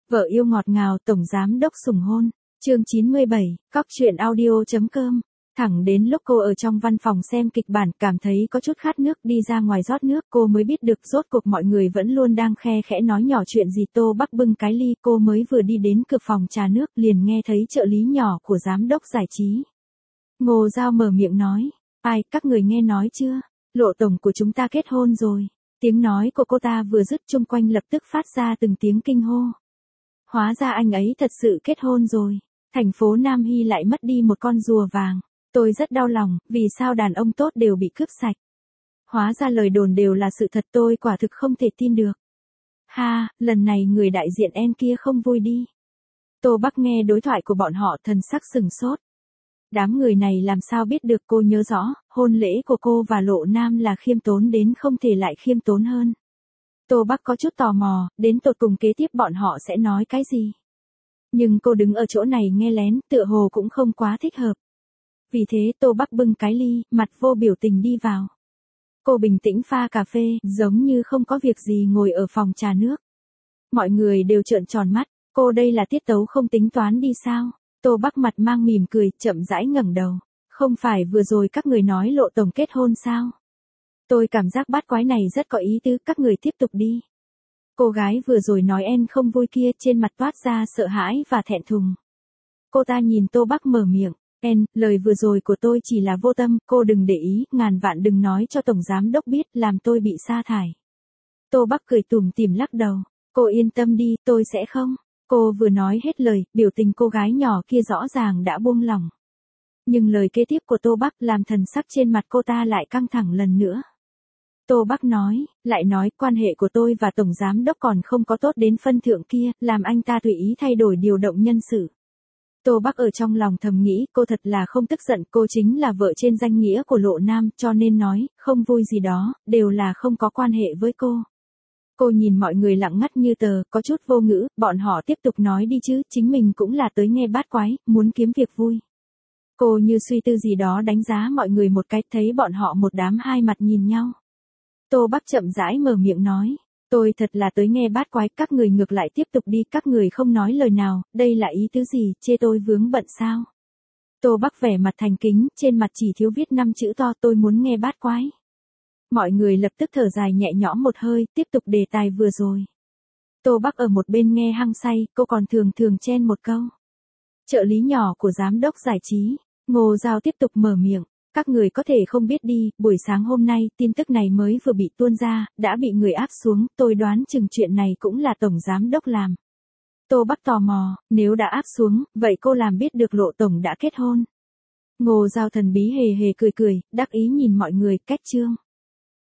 Vợ yêu ngọt ngào tổng giám đốc sủng hôn. Chương 97, cóc.audio.com. Thẳng đến lúc cô ở trong văn phòng xem kịch bản cảm thấy có chút khát nước đi ra ngoài rót nước cô mới biết được rốt cuộc mọi người vẫn luôn đang khe khẽ nói nhỏ chuyện gì. Tô Bắc bưng cái ly cô mới vừa đi đến cửa phòng trà nước liền nghe thấy trợ lý nhỏ của giám đốc giải trí. Ngô Giao mở miệng nói, ai các người nghe nói chưa, Lộ tổng của chúng ta kết hôn rồi. Tiếng nói của cô ta vừa dứt chung quanh lập tức phát ra từng tiếng kinh hô. Hóa ra anh ấy thật sự kết hôn rồi. Thành phố Nam Hy lại mất đi một con rùa vàng. Tôi rất đau lòng, vì sao đàn ông tốt đều bị cướp sạch. Hóa ra lời đồn đều là sự thật, tôi quả thực không thể tin được. Ha, lần này người đại diện En kia không vui đi. Tô Bắc nghe đối thoại của bọn họ thần sắc sừng sốt. Đám người này làm sao biết được cô nhớ rõ, hôn lễ của cô và Lộ Nam là khiêm tốn đến không thể lại khiêm tốn hơn. Tô Bắc có chút tò mò, đến tột cùng kế tiếp bọn họ sẽ nói cái gì. Nhưng cô đứng ở chỗ này nghe lén, tựa hồ cũng không quá thích hợp. Vì thế Tô Bắc bưng cái ly, mặt vô biểu tình đi vào. Cô bình tĩnh pha cà phê, giống như không có việc gì ngồi ở phòng trà nước. Mọi người đều trợn tròn mắt, cô đây là tiết tấu không tính toán đi sao? Tô Bắc mặt mang mỉm cười, chậm rãi ngẩng đầu. Không phải vừa rồi các người nói Lộ tổng kết hôn sao? Tôi cảm giác bát quái này rất có ý tứ, các người tiếp tục đi. Cô gái vừa rồi nói En không vui kia trên mặt toát ra sợ hãi và thẹn thùng. Cô ta nhìn Tô Bắc mở miệng, En, lời vừa rồi của tôi chỉ là vô tâm, cô đừng để ý, ngàn vạn đừng nói cho tổng giám đốc biết làm tôi bị sa thải. Tô Bắc cười tủm tỉm lắc đầu, cô yên tâm đi, tôi sẽ không. Cô vừa nói hết lời, biểu tình cô gái nhỏ kia rõ ràng đã buông lỏng. Nhưng lời kế tiếp của Tô Bắc làm thần sắc trên mặt cô ta lại căng thẳng lần nữa. Tô Bắc nói, lại nói quan hệ của tôi và tổng giám đốc còn không có tốt đến phân thượng kia, làm anh ta tùy ý thay đổi điều động nhân sự. Tô Bắc ở trong lòng thầm nghĩ cô thật là không tức giận, cô chính là vợ trên danh nghĩa của Lộ Nam cho nên nói, không vui gì đó, đều là không có quan hệ với cô. Cô nhìn mọi người lặng ngắt như tờ, có chút vô ngữ, bọn họ tiếp tục nói đi chứ, chính mình cũng là tới nghe bát quái, muốn kiếm việc vui. Cô như suy tư gì đó đánh giá mọi người một cách, thấy bọn họ một đám hai mặt nhìn nhau. Tô Bắc chậm rãi mở miệng nói, tôi thật là tới nghe bát quái, các người ngược lại tiếp tục đi, các người không nói lời nào, đây là ý tứ gì, chê tôi vướng bận sao? Tô Bắc vẻ mặt thành kính, trên mặt chỉ thiếu viết 5 chữ to, tôi muốn nghe bát quái. Mọi người lập tức thở dài nhẹ nhõm một hơi, tiếp tục đề tài vừa rồi. Tô Bắc ở một bên nghe hăng say, cô còn thường chen một câu. Trợ lý nhỏ của giám đốc giải trí, Ngô Giao tiếp tục mở miệng. Các người có thể không biết đi, buổi sáng hôm nay, tin tức này mới vừa bị tuôn ra, đã bị người áp xuống, tôi đoán chừng chuyện này cũng là tổng giám đốc làm. Tô Bắc tò mò, nếu đã áp xuống, vậy cô làm biết được Lộ tổng đã kết hôn. Ngô Giao thần bí hề hề cười, đắc ý nhìn mọi người, cách chương.